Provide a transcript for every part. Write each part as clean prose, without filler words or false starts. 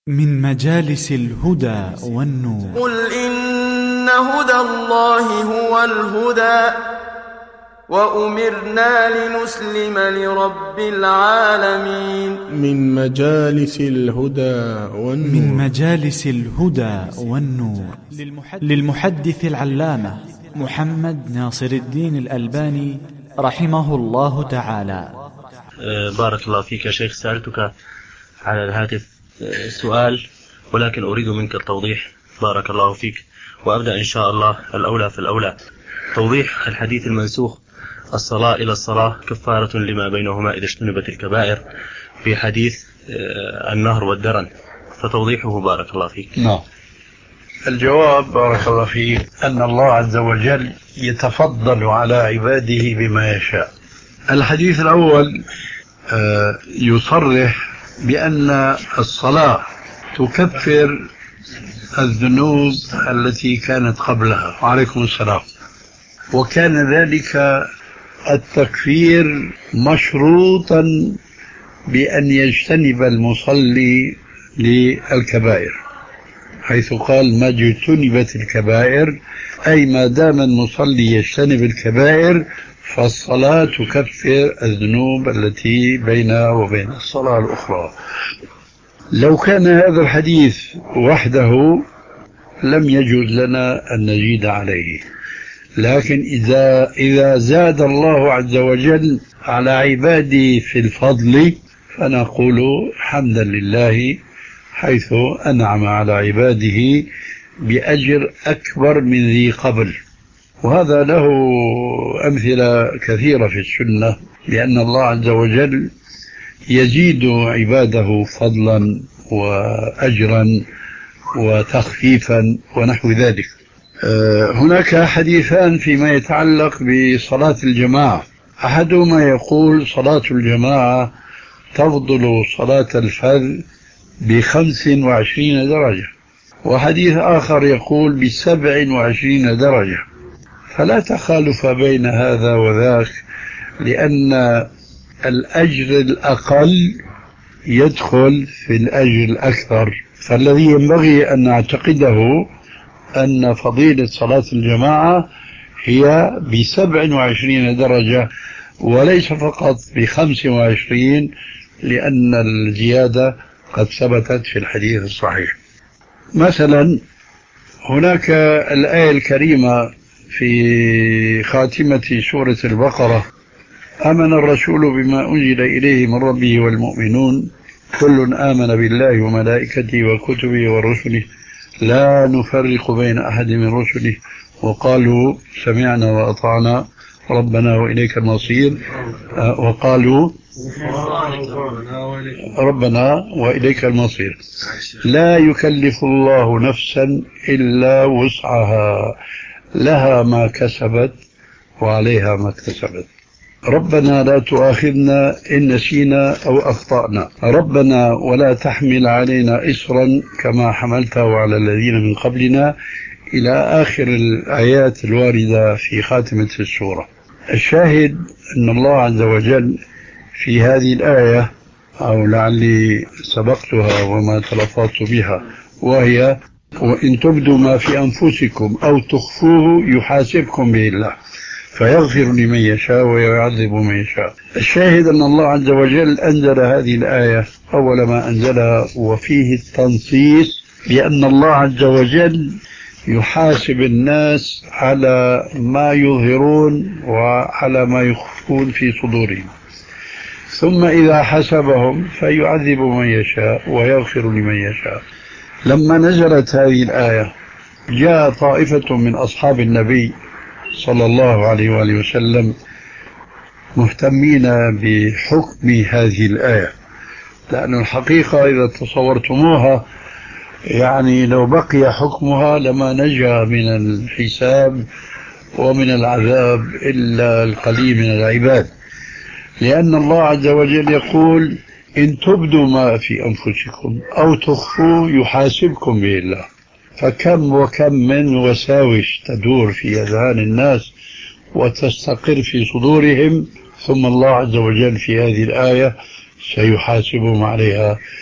من مجالس الهدى والنور. قل إن هدى الله هو الهدى وأمرنا لنسلم لرب العالمين. من مجالس الهدى والنور. من مجالس الهدى والنور للمحدث العلامة محمد ناصر الدين الألباني رحمه الله تعالى. بارك الله فيك يا شيخ. سألتك على الهاتف سؤال ولكن أريد منك التوضيح بارك الله فيك، وأبدأ إن شاء الله الأولى في الأولى. توضيح الحديث المنسوخ الصلاة إلى الصلاة كفارة لما بينهما إذا اجتنبت الكبائر في حديث النهر والدرن، فتوضيحه بارك الله فيك. نعم. الجواب بارك الله فيك أن الله عز وجل يتفضل على عباده بما يشاء. الحديث الأول يصرح بأن الصلاة تكفر الذنوب التي كانت قبلها. وعليكم السلام. وكان ذلك التكفير مشروطا بأن يجتنب المصلي للكبائر، حيث قال ما اجتنبت الكبائر، أي ما دام المصلي يجتنب الكبائر فالصلاة تكفر الذنوب التي بينها وبين الصلاة الأخرى. لو كان هذا الحديث وحده لم يجوز لنا أن نزيد عليه، لكن إذا زاد الله عز وجل على عباده في الفضل فنقول حمدا لله حيث أنعم على عباده بأجر أكبر من ذي قبل. وهذا له أمثلة كثيرة في السنة، لأن الله عز وجل يزيد عباده فضلا وأجرا وتخفيفا ونحو ذلك. هناك حديثان فيما يتعلق بصلاة الجماعة. أحدهما يقول صلاة الجماعة تفضل صلاة الفذ ب25 درجة، وحديث آخر يقول ب27 درجة، فلا تخالف بين هذا وذاك، لأن الأجر الأقل يدخل في الأجر الأكثر. فالذي ينبغي أن نعتقده أن فضيلة صلاة الجماعة هي ب27 درجة وليس فقط ب25، لأن الزيادة قد ثبتت في الحديث الصحيح. مثلا هناك الآية الكريمة في خاتمة سورة البقرة: آمن الرسول بما أنزل إليه من ربه والمؤمنون كل آمن بالله وملائكته وكتبه ورسله لا نفرق بين أحد من رسله وقالوا سمعنا وأطعنا ربنا وإليك المصير، وقالوا ربنا وإليك المصير. لا يكلف الله نفسا إلا وسعها لها ما كسبت وعليها ما اكتسبت. ربنا لا تؤاخذنا إن نسينا أو أخطأنا، ربنا ولا تحمل علينا إصرا كما حملته على الذين من قبلنا، إلى آخر الآيات الواردة في خاتمة السورة. الشاهد أن الله عز وجل في هذه الآية، أو لعلي سبقتها وما تلفظت بها، وهي: وإن تبدوا ما في أنفسكم أو تخفوه يحاسبكم به الله فيغفر لمن يشاء ويعذب من يشاء. الشاهد أن الله عز وجل أنزل هذه الآية أول ما أنزلها، وفيه التنصيص بأن الله عز وجل يحاسب الناس على ما يظهرون وعلى ما يخفون في صدورهم، ثم إذا حسبهم فيعذب من يشاء ويغفر لمن يشاء. لما نزلت هذه الآية جاء طائفة من أصحاب النبي صلى الله عليه وآله وسلم مهتمين بحكم هذه الآية، لأن الحقيقة إذا تصورتموها يعني لو بقي حكمها لما نجا من الحساب ومن العذاب إلا القليل من العباد، لأن الله عز وجل يقول: إن تبدوا ما في أنفسكم أو تخفوا يحاسبكم به الله. فكم وكم من وساوس تدور في أذهان الناس وتستقر في صدورهم، ثم الله عز وجل في هذه الآية سيحاسبهم عليها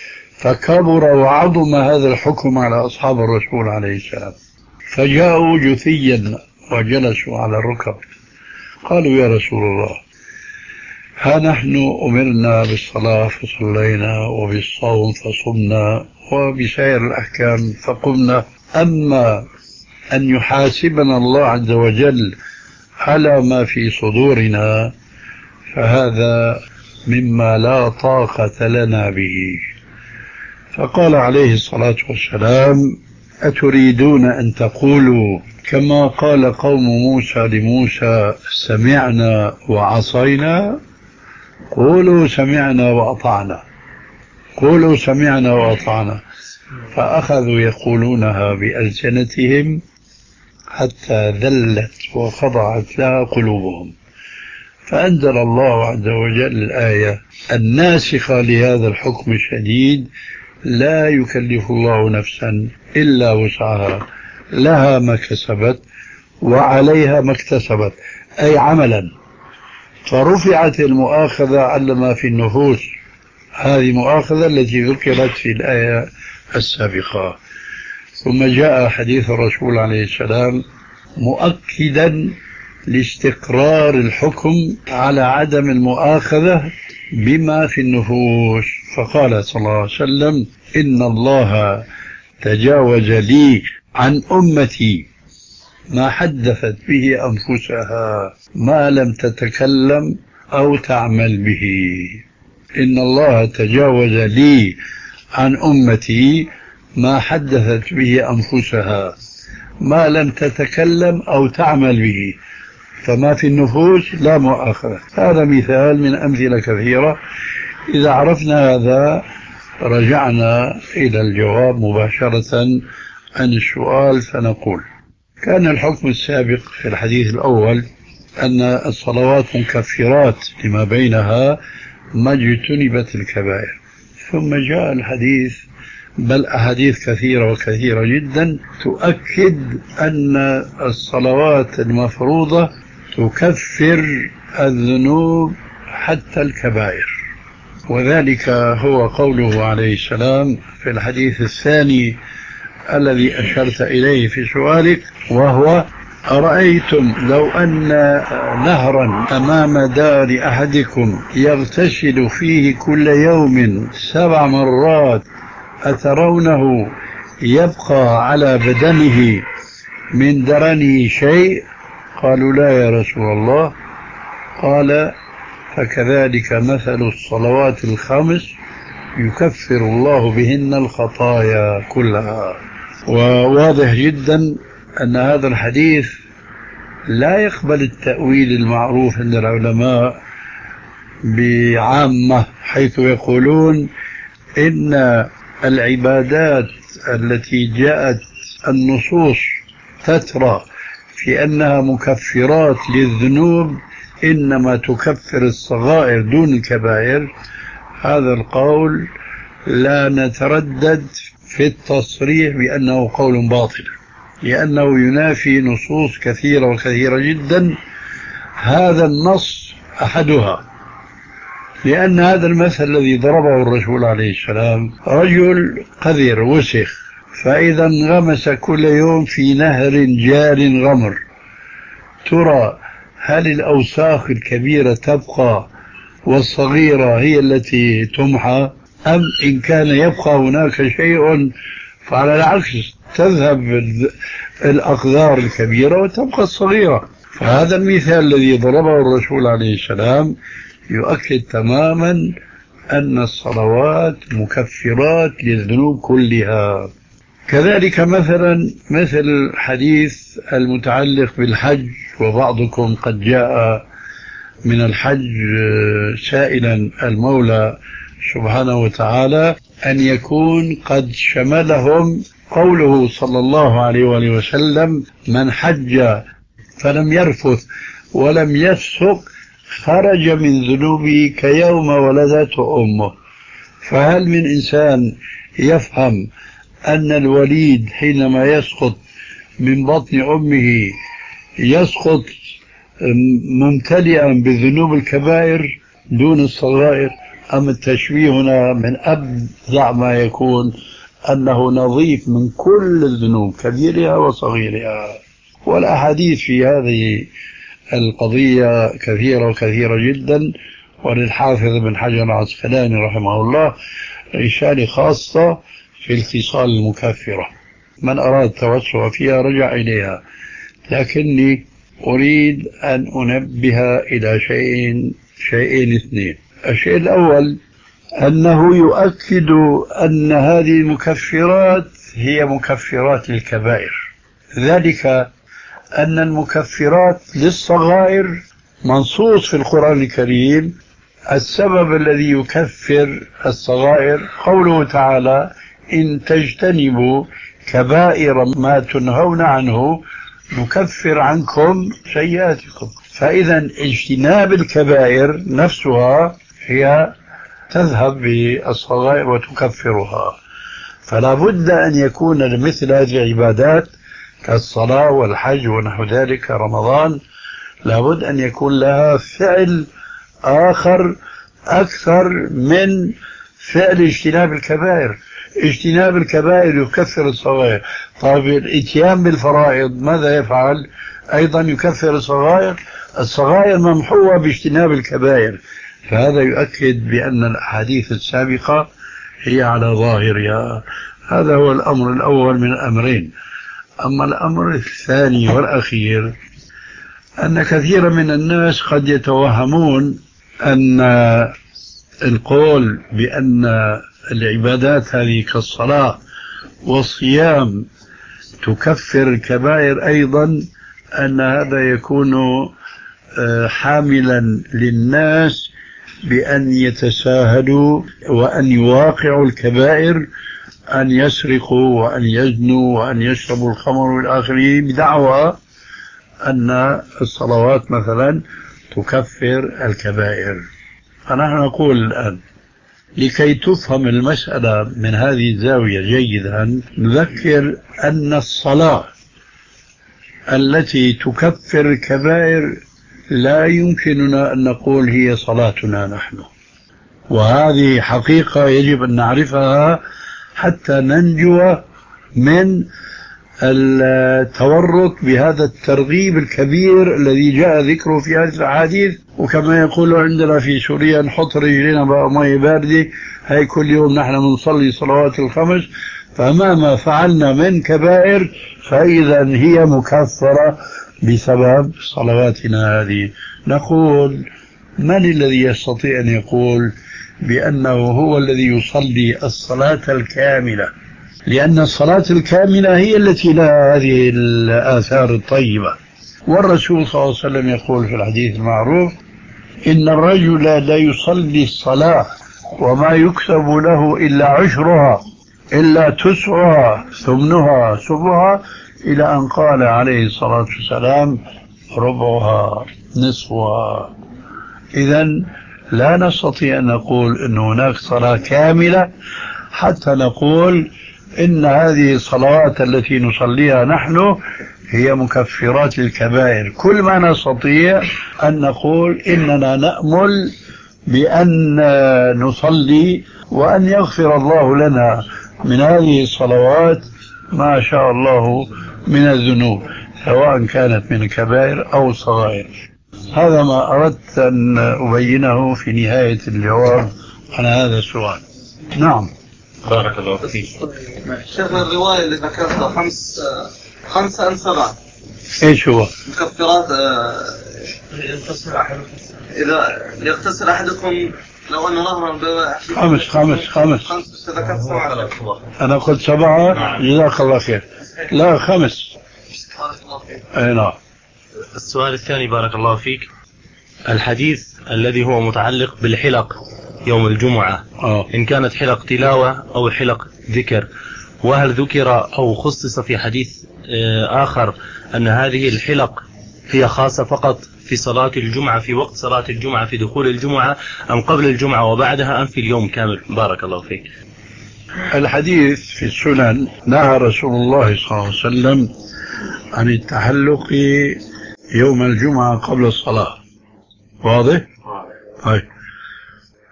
فكبر وعظم هذا الحكم على أصحاب الرسول عليه السلام، فجاءوا جثيا وجلسوا على الركب. قالوا يا رسول الله، ها نحن أمرنا بالصلاة فصلينا، وبالصوم فصمنا، وبسائر الأحكام فقمنا، أما أن يحاسبنا الله عز وجل على ما في صدورنا فهذا مما لا طاقة لنا به. فقال عليه الصلاة والسلام: أتريدون أن تقولوا كما قال قوم موسى لموسى سمعنا وعصينا؟ قولوا سمعنا وأطعنا، قولوا سمعنا وأطعنا. فأخذوا يقولونها بألسنتهم حتى ذلت وخضعت لها قلوبهم، فأنزل الله عز وجل الآية الناسخة لهذا الحكم الشديد: لا يكلف الله نفسا إلا وسعها، لها ما كسبت وعليها ما اكتسبت، أي عملا. فرفعت المؤاخذة على ما في النفوس، هذه مؤاخذة التي ذكرت في الآية السابقة. ثم جاء حديث الرسول عليه السلام مؤكدا لاستقرار الحكم على عدم المؤاخذة بما في النفوس، فقال صلى الله عليه وسلم: إن الله تجاوز لي عن أمتي ما حدثت به أنفسها ما لم تتكلم أو تعمل به. إن الله تجاوز لي عن أمتي ما حدثت به أنفسها ما لم تتكلم أو تعمل به، فما في النفوس لا مؤاخذة. هذا مثال من أمثلة كثيرة. إذا عرفنا هذا رجعنا إلى الجواب مباشرة عن السؤال، فنقول: كان الحكم السابق في الحديث الأول أن الصلوات مكفرات لما بينها ما اجتنبت الكبائر، ثم جاء الحديث، بل أحاديث كثيرة وكثيرة جدا تؤكد أن الصلوات المفروضة تكفر الذنوب حتى الكبائر. وذلك هو قوله عليه السلام في الحديث الثاني الذي أشرت إليه في سؤالك، وهو: أرأيتم لو أن نهرا أمام دار أحدكم يغتسل فيه كل يوم 7 مرات أترونه يبقى على بدنه من درنه شيء؟ قالوا: لا يا رسول الله. قال: فكذلك مثل الصلوات الخمس يكفر الله بهن الخطايا كلها. وواضح جدا أن هذا الحديث لا يقبل التأويل المعروف عند العلماء بعامة، حيث يقولون إن العبادات التي جاءت النصوص تترى في أنها مكفرات للذنوب إنما تكفر الصغائر دون الكبائر. هذا القول لا نتردد في التصريح بأنه قول باطل، لأنه ينافي نصوص كثيرة وكثيرة جدا. هذا النص أحدها، لأن هذا المثل الذي ضربه الرسول عليه السلام: رجل قذر وسخ، فإذا انغمس كل يوم في نهر جار غمر، ترى هل الأوساخ الكبيرة تبقى والصغيرة هي التي تمحى، أم إن كان يبقى هناك شيء فعلى العكس تذهب الأقدار الكبيرة وتبقى الصغيرة؟ فهذا المثال الذي ضربه الرسول عليه السلام يؤكد تماما أن الصلوات مكفرات للذنوب كلها. كذلك مثل حديث المتعلق بالحج: وبعضكم قد جاء من الحج سائلا المولى سبحانه وتعالى أن يكون قد شملهم قوله صلى الله عليه وآله وسلم: من حج فلم يرفث ولم يفسق خرج من ذنوبه كيوم ولدته أمه. فهل من إنسان يفهم أن الوليد حينما يسقط من بطن أمه يسقط ممتلئا بالذنوب الكبائر دون الصغائر؟ أم التشبيه هنا من أبدع ما يكون أنه نظيف من كل الذنوب كبيرها وصغيرها. والأحاديث في هذه القضية كثيرة وكثيرة جدا، وللحافظ ابن حجر العسقلاني رحمه الله رسالة خاصة في الخصال المكفرة، من أراد التوسع فيها رجع إليها. لكني أريد أن أنبه إلى شيئين اثنين. الشيء الأول أنه يؤكد أن هذه المكفرات هي مكفرات الكبائر، ذلك أن المكفرات للصغائر منصوص في القرآن الكريم. السبب الذي يكفر الصغائر قوله تعالى: إن تجتنبوا كبائر ما تنهون عنه نكفر عنكم سيئاتكم. فإذا اجتناب الكبائر نفسها هي تذهب بالصغائر وتكفرها. فلا بد أن يكون لمثل هذه العبادات كالصلاة والحج ونحو ذلك رمضان لا بد أن يكون لها فعل آخر أكثر من فعل اجتناب الكبائر. اجتناب الكبائر يكفر الصغائر. طيب الاتيان بالفرائض ماذا يفعل؟ أيضا يكفر الصغائر. الصغائر ممحوة باجتناب الكبائر. فهذا يؤكد بأن الأحاديث السابقة هي على ظاهرها. هذا هو الأمر الأول من الأمرين. أما الأمر الثاني والأخير أن كثيرا من الناس قد يتوهمون أن القول بأن العبادات هذه كالصلاة والصيام تكفر الكبائر أيضا، أن هذا يكون حاملا للناس بأن يتساهلوا وأن يواقعوا الكبائر، أن يسرقوا وأن يزنوا وأن يشربوا الخمر والآخرين بدعوى أن الصلوات مثلا تكفر الكبائر. فنحن نقول الآن لكي تفهم المسألة من هذه الزاوية جيدا نذكر أن الصلاة التي تكفر الكبائر لا يمكننا أن نقول هي صلاتنا نحن، وهذه حقيقة يجب أن نعرفها حتى ننجو من التورط بهذا الترغيب الكبير الذي جاء ذكره في هذه الأحاديث. وكما يقول عندنا في سوريا: نحط رجلنا بماء باردة، هاي كل يوم نحن نصلي صلوات الخمس، فمهما فعلنا من كبائر فإذا هي مكفرة بسبب صلواتنا هذه. نقول: من الذي يستطيع أن يقول بأنه هو الذي يصلي الصلاة الكاملة؟ لأن الصلاة الكاملة هي التي لها هذه الآثار الطيبة. والرسول صلى الله عليه وسلم يقول في الحديث المعروف: إن الرجل لا يصلي الصلاة وما يكتب له إلا عشرها إلا تسعها ثمنها سبعها، إلى أن قال عليه الصلاة والسلام: ربعها نصفها. إذن لا نستطيع أن نقول أن هناك صلاة كاملة حتى نقول إن هذه الصلوات التي نصليها نحن هي مكفرات الكبائر. كل ما نستطيع أن نقول إننا نأمل بأن نصلي وأن يغفر الله لنا من هذه الصلوات ما شاء الله من الذنوب، سواء كانت من الكبائر أو الصغائر. هذا ما أردت أن أبينه في نهاية الجواب عن هذا السؤال. نعم. بارك الله فيك. شيخ الرواية اللي ذكرتها 5 عن 7 ايش هو؟ مكفرات إذا يغتسل أحدكم لو أن نهرا خمس ذكرت 7. أنا قلت 7. جزاك الله خير. لا 5. أي نعم. السؤال الثاني بارك الله فيك: الحديث الذي هو متعلق بالحلق يوم الجمعة، إن كانت حلق تلاوة أو حلق ذكر، وهل ذكر أو خصص في حديث آخر أن هذه الحلق هي خاصة فقط في صلاة الجمعة، في وقت صلاة الجمعة، في دخول الجمعة، أم قبل الجمعة وبعدها، أم في اليوم كامل؟ بارك الله فيك. الحديث في السنن نهى رسول الله صلى الله عليه وسلم عن التحلق يوم الجمعة قبل الصلاة. واضح؟ طيب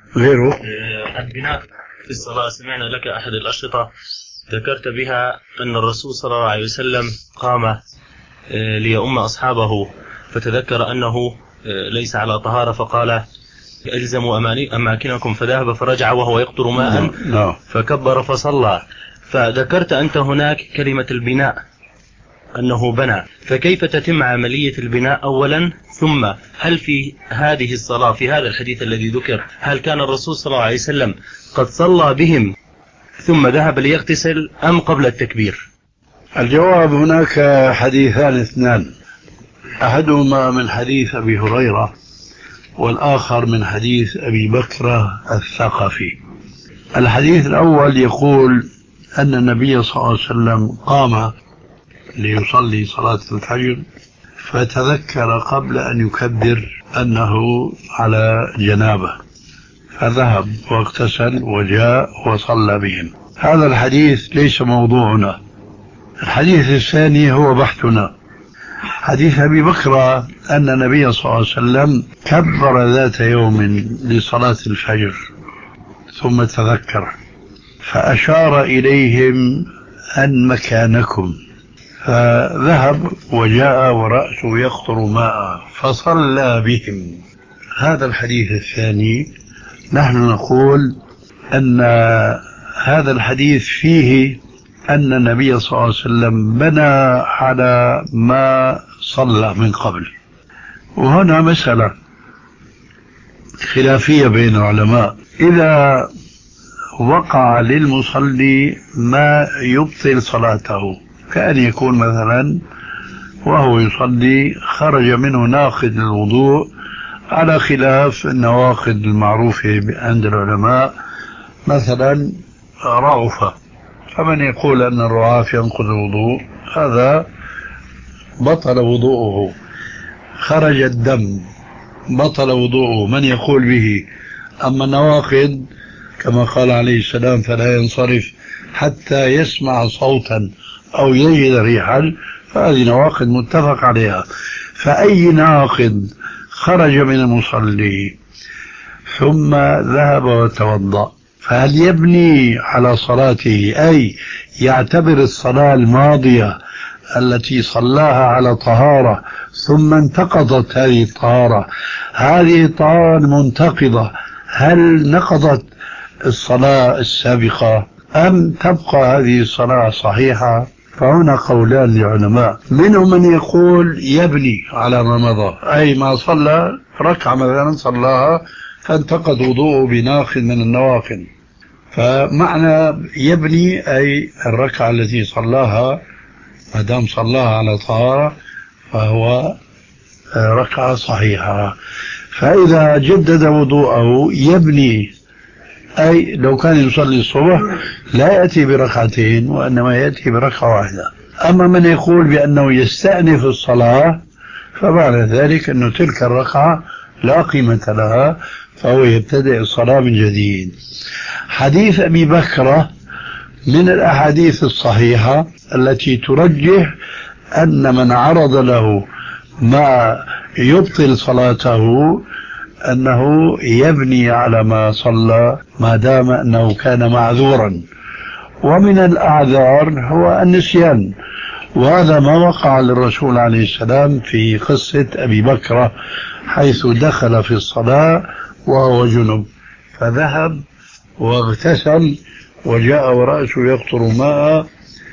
غيره. البناء في الصلاة، سمعنا لك أحد الأشرطة ذكرت بها أن الرسول صلى الله عليه وسلم قام ليؤم أصحابه فتذكر أنه ليس على طهارة فقال الزموا أماكنكم، فذهب فرجع وهو يقطر ماء فكبر فصلى. فذكرت أنت هناك كلمة البناء أنه بنى، فكيف تتم عملية البناء أولا؟ ثم هل في هذه الصلاة في هذا الحديث الذي ذكر هل كان الرسول صلى الله عليه وسلم قد صلى بهم ثم ذهب ليغتسل أم قبل التكبير؟ الجواب هناك حديثان اثنان، أحدهما من حديث أبي هريرة والآخر من حديث أبي بكرة الثقفي. الحديث الأول يقول أن النبي صلى الله عليه وسلم قام ليصلي صلاة الفجر فتذكر قبل أن يكبر أنه على جنابه فذهب واغتسل وجاء وصلى بهم. هذا الحديث ليس موضوعنا. الحديث الثاني هو بحثنا، حديث أبي بكر أن النبي صلى الله عليه وسلم كبر ذات يوم لصلاة الفجر ثم تذكر فأشار إليهم أن مكانكم، فذهب وجاء ورأسه يقطر ماء فصلى بهم. هذا الحديث الثاني نحن نقول أن هذا الحديث فيه أن النبي صلى الله عليه وسلم بنى على ما صلى من قبل. وهنا مسألة خلافية بين العلماء، إذا وقع للمصلي ما يبطل صلاته كأن يكون مثلا وهو يصلي خرج منه ناقض الوضوء على خلاف النواقض المعروفة عند العلماء، مثلا رعفة، فمن يقول أن الرعاف ينقض الوضوء هذا بطل وضوءه، خرج الدم بطل وضوءه، من يقول به. أما النواقض كما قال عليه السلام فلا ينصرف حتى يسمع صوتا أو يجد ريحا، فهذه نواقض متفق عليها. فأي ناقض خرج من المصلي ثم ذهب وتوضأ فهل يبني على صلاته، أي يعتبر الصلاة الماضية التي صلاها على طهارة ثم انتقضت هذه الطهارة، هذه الطهارة المنتقضة هل نقضت الصلاة السابقة أم تبقى هذه الصلاة صحيحة؟ فهنا قولان للعلماء، منهم من يقول يبني على ما مضى، أي ما صلى ركعة مثلا صلاها فانتقض وضوءه بناقض من النواقض، فمعنى يبني أي الركعة التي صلاها ما دام صلاها على طهارة فهو ركعة صحيحة. فإذا جدد وضوءه يبني، أي لو كان يصلي الصبح لا يأتي بركعتين وإنما يأتي بركعة واحدة. أما من يقول بأنه يستأنف الصلاة فمعنى ذلك أنه تلك الركعة لا قيمة لها فهو يبتدئ الصلاة من جديد. حديث أبي بكرة من الأحاديث الصحيحة التي ترجح أن من عرض له ما يبطل صلاته أنه يبني على ما صلى ما دام أنه كان معذورا، ومن الأعذار هو النسيان، وهذا ما وقع للرسول عليه السلام في قصة أبي بكرة حيث دخل في الصلاة وهو جنب فذهب واغتسل وجاء ورأسه يقطر ماء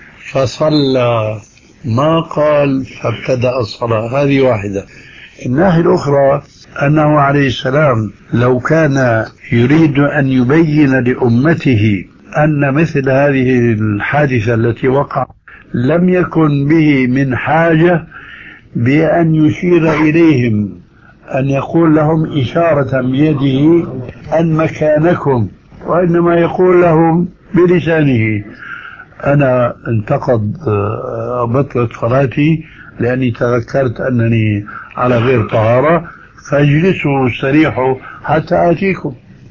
فصلى، ما قال فابتدأ الصلاة. هذه واحدة. الناحية الأخرى أنه عليه السلام لو كان يريد أن يبين لأمته أن مثل هذه الحادثة التي وقع لم يكن به من حاجة بأن يشير إليهم، أن يقول لهم إشارة بيده أن مكانكم، وإنما يقول لهم بلسانه أنا انتقض بطلت صلاتي لأني تذكرت أنني على غير طهارة فاجلسوا استريحوا حتى آتيكم.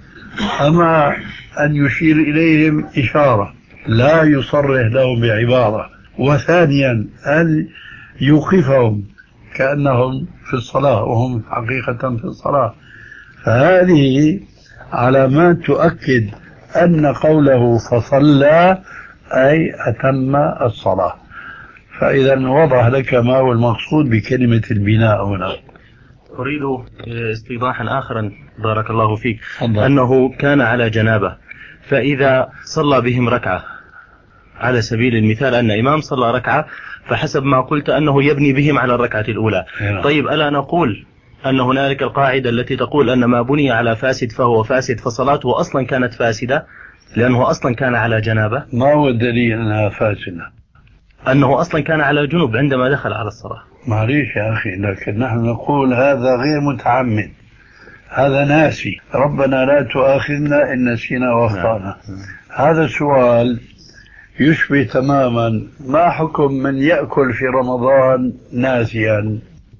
أما أن يشير إليهم إشارة لا يصرح لهم بعبارة، وثانيا أن يوقفهم كأنهم في الصلاة وهم حقيقة في الصلاة، فهذه على ما تؤكد أن قوله فصلى أي أتم الصلاة. فإذا وضح لك ما هو المقصود بكلمة البناء هنا. أريد استيضاحا آخرا بارك الله فيك. الله. أنه كان على جنابة، فإذا صلى بهم ركعة، على سبيل المثال أن إمام صلى ركعة، فحسب ما قلت أنه يبني بهم على الركعة الأولى. طيب ألا نقول أن هنالك القاعدة التي تقول أن ما بني على فاسد فهو فاسد، فصلاته أصلا كانت فاسدة لأنه أصلا كان على جنابة؟ ما هو الدليل أنها فاسدة؟ أنه أصلا كان على جنوب عندما دخل على الصلاة. معليش يا أخي، لكن نحن نقول هذا غير متعمد، هذا ناسي. ربنا لا تؤاخذنا إن نسينا وأخطأنا. هذا السؤال يشبه تماما ما حكم من يأكل في رمضان ناسيا،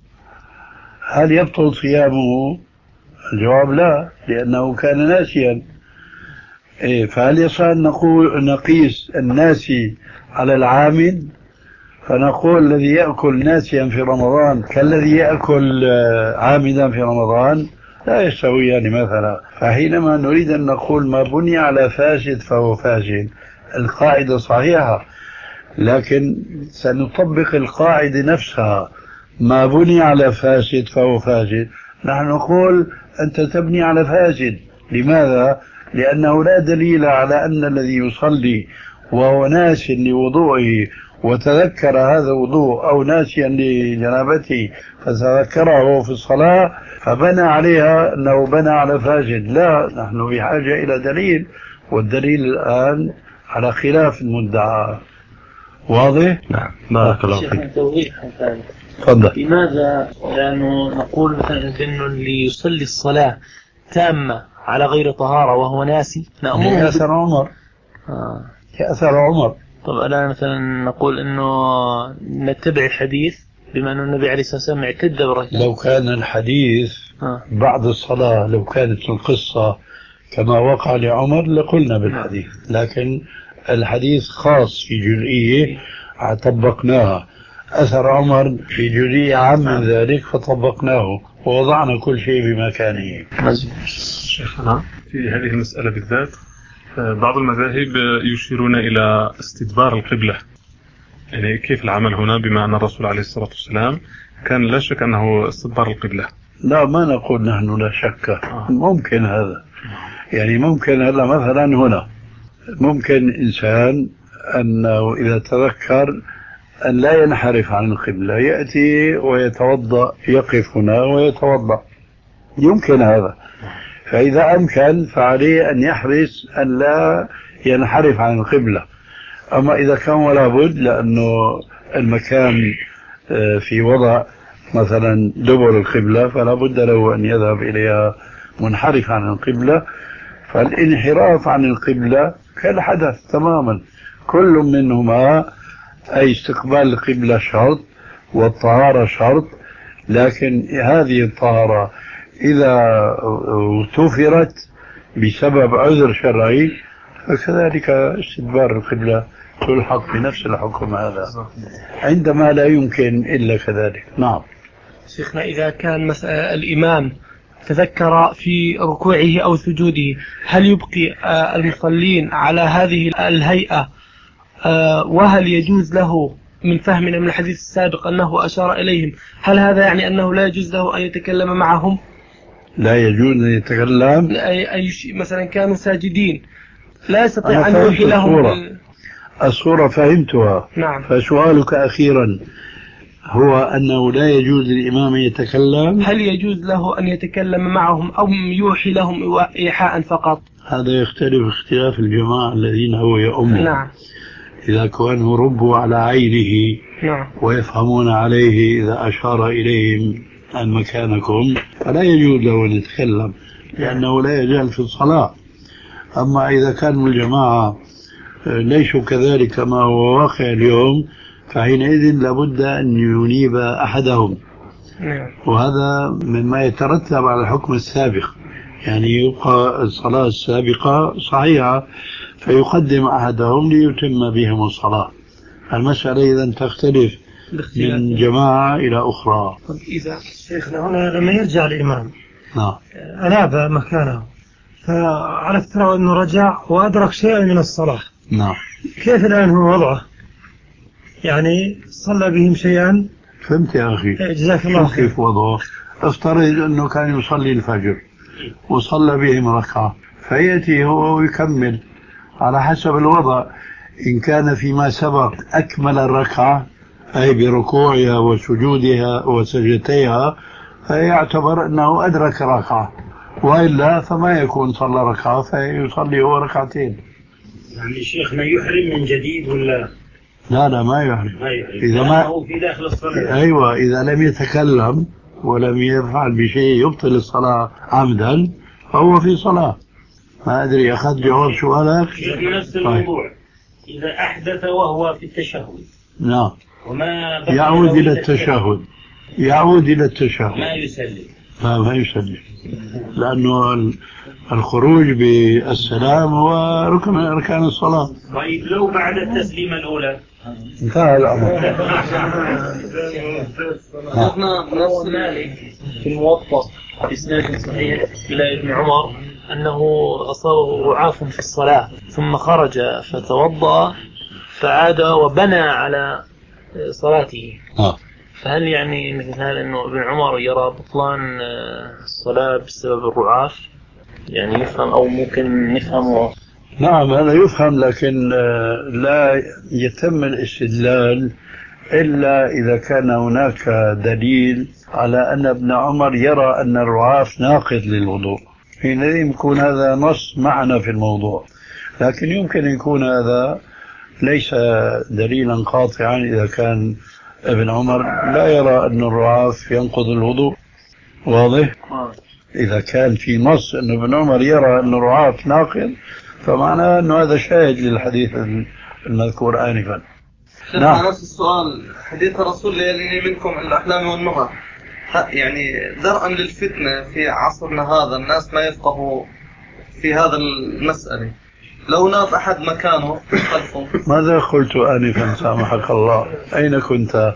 هل يبطل صيامه؟ الجواب لا، لأنه كان ناسيا. فهل يصح نقيس الناسي على العامد؟ فنقول الذي يأكل ناسيا في رمضان كالذي يأكل عامدا في رمضان؟ لا يستويان مثلا. فحينما نريد أن نقول ما بني على فاسد فهو فاسد، القاعدة صحيحة، لكن سنطبق القاعدة نفسها، ما بني على فاسد فهو فاسد. نحن نقول أنت تبني على فاسد. لماذا؟ لأنه لا دليل على أن الذي يصلي وهو ناس لوضوئه وتذكر هذا الوضوء أو ناسيا لجنابته فتذكره في الصلاة فبنى عليها أنه بنى على فاسد. لا، نحن بحاجة إلى دليل، والدليل الآن على خلاف المدعى. واضح؟ نعم بارك الله فيك. توضيح ثاني. تفضل. لماذا؟ لأنه نقول مثلا إنه اللي يصلي الصلاة تامة على غير طهارة وهو ناسي نأمره يأثر عمر. يأثر عمر. طب الآن مثلا نقول إنه نتبع الحديث بما أن النبي عليه الصلاة والسلام اعتد بركعة. لو كان الحديث بعد الصلاة، لو كانت القصة كما وقع لعمر لقلنا بالحديث، لكن الحديث خاص في جزئية طبقناها، أثر عمر في جزئية عام من ذلك فطبقناه ووضعنا كل شيء بمكانه. شيخنا في هذه المسألة بالذات بعض المذاهب يشيرون إلى استدبار القبلة، يعني كيف العمل هنا بما أن الرسول عليه الصلاة والسلام كان لا شك أنه استدبار القبلة؟ لا، ما نقول نحن لا شك. ممكن هذا، يعني ممكن هذا مثلا هنا ممكن إنسان أنه إذا تذكر أن لا ينحرف عن القبلة يأتي ويتوضأ، يقف هنا ويتوضأ، يمكن هذا. فإذا أمكن فعليه أن يحرص أن لا ينحرف عن القبلة. أما إذا كان ولا بد لأنه المكان في وضع مثلا دبر القبلة فلا بد له أن يذهب إليها منحرف عن القبلة، فالانحراف عن القبلة كالحدث تماما، كل منهما أي استقبال القبلة شرط والطهارة شرط، لكن هذه الطهارة إذا توفرت بسبب عذر شرعي فكذلك استدبار القبلة تلحق بنفس الحكم هذا عندما لا يمكن إلا كذلك. نعم شيخنا، إذا كان الإمام تذكر في ركوعه أو سجوده هل يبقي المصلين على هذه الهيئة، وهل يجوز له من فهمنا من الحديث السابق أنه أشار إليهم، هل هذا يعني أنه لا يجوز له أن يتكلم معهم؟ لا يجوز أن يتكلم، أي مثلا كانوا ساجدين لا يستطيع أن يوحي لهم الصورة فهمتها. نعم. فسؤالك أخيرا هو أنه لا يجوز للإمام أن يتكلم، هل يجوز له أن يتكلم معهم أو يوحي لهم إيحاء فقط؟ هذا يختلف اختلاف الجماعة الذين هو يؤمن. نعم. إذا كانوا ربوا على عينه نعم ويفهمون عليه إذا أشار إليهم عن مكانكم فلا يجوز له أن يتكلم لأنه لا يجال في الصلاة. أما إذا كانوا الجماعة ليسوا كذلك كما هو واقع اليوم فحينئذ لابد أن ينيب أحدهم. وهذا مما يترتب على الحكم السابق، يعني يبقى الصلاة السابقة صحيحة فيقدم أحدهم ليتم بهم الصلاة. المسألة إذا تختلف من جماعة إلى أخرى. إذا شيخنا هنا لما يرجع الإمام نعم أناب مكانه فعلى افتراض أنه رجع وأدرك شيئا من الصلاة. نعم. كيف الآن هو وضعه؟ يعني صلى بهم شيئا؟ فهمت يا أخي؟ جزاك الله خير. كيف وضعه؟ افترض أنه كان يصلي الفجر وصلى بهم ركعة، فيأتي هو ويكمل على حسب الوضع. إن كان فيما سبق أكمل الركعة أي بركوعها وسجودها وسجدتيها فيعتبر أنه أدرك ركعة، وإلا فما يكون صلى ركعة فيصلي هو ركعتين. يعني شيخنا يحرم من جديد ولا؟ لا ما يحرم. إذا ما هو في داخل الصلاة. أيوة، إذا لم يتكلم ولم يفعل بشيء يبطل الصلاة عمدا فهو في صلاة. ما أدري أخذ جواب سؤالك؟ نفس الموضوع. إذا أحدث وهو في التشهد. نعم. وما يعود إلى التشهد. ما يسلم. ما يسلم، لأنه الخروج بالسلام هو ركن من أركان الصلاة. طيب لو بعد التسليمة الأولى انتهى الأمر. نفس مالك في الموطأ بإسناد صحيح إلى ابن عمر أنه أصابه رعاف في الصلاة ثم خرج فتوضأ فعاد وبنى على صلاته. فهل يعني مثل هذا أنه ابن عمر يرى بطلان الصلاة بسبب الرعاف؟ يعني يفهم أو ممكن نفهمه؟ نعم هذا يفهم، لكن لا يتم الاستدلال إلا إذا كان هناك دليل على أن ابن عمر يرى أن الرعاف ناقض للوضوء، حينئذ يكون هذا نص معنا في الموضوع. لكن يمكن يكون هذا ليس دليلا قاطعا إذا كان ابن عمر لا يرى أن الرعاف ينقض الوضوء. واضح؟ إذا كان في نص أن ابن عمر يرى أن الرعاف ناقض فمعناه أن هذا شاهد للحديث المذكور آنفا. نعم. نفس السؤال، حديث الرسول لا يليني منكم الأحلام والنهى، يعني درءا للفتنة في عصرنا هذا الناس ما يفقهوا في هذا المسألة، لو ناف أحد مكانه خلفه. ماذا قلت آنفا سامحك الله؟ أين كنت؟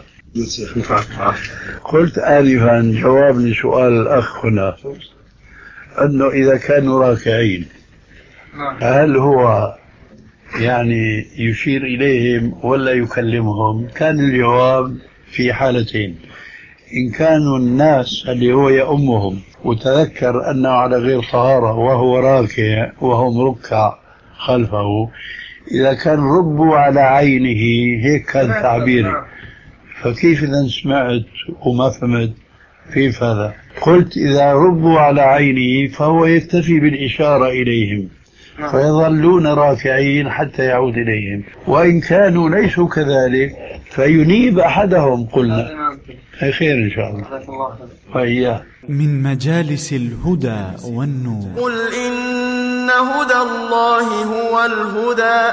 قلت آنفا جواب لسؤال الأخ هنا أنه إذا كانوا راكعين هل هو يعني يشير إليهم ولا يكلمهم؟ كان الجواب في حالتين. إن كانوا الناس اللي هو يأمهم وتذكر أنه على غير طهارة وهو راكع وهم ركع خلفه، إذا كان ربوا على عينه، هيك كان تعبيري، فكيف إذا سمعت وما فهمت كيف هذا؟ قلت إذا ربوا على عينه فهو يكتفي بالإشارة إليهم فيظلون راكعين حتى يعود إليهم، وإن كانوا ليسوا كذلك فينيب أحدهم قلنا. خير إن شاء الله. وإياه. من مجالس الهدى والنور. قل إن هدى الله هو الهدى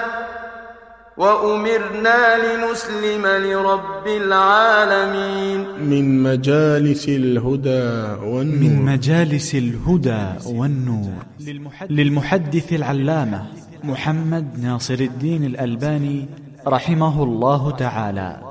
وأمرنا لنسلم لرب العالمين. من مجالس الهدى والنور. من مجالس الهدى والنور للمحدث العلامة محمد ناصر الدين الألباني رحمه الله تعالى.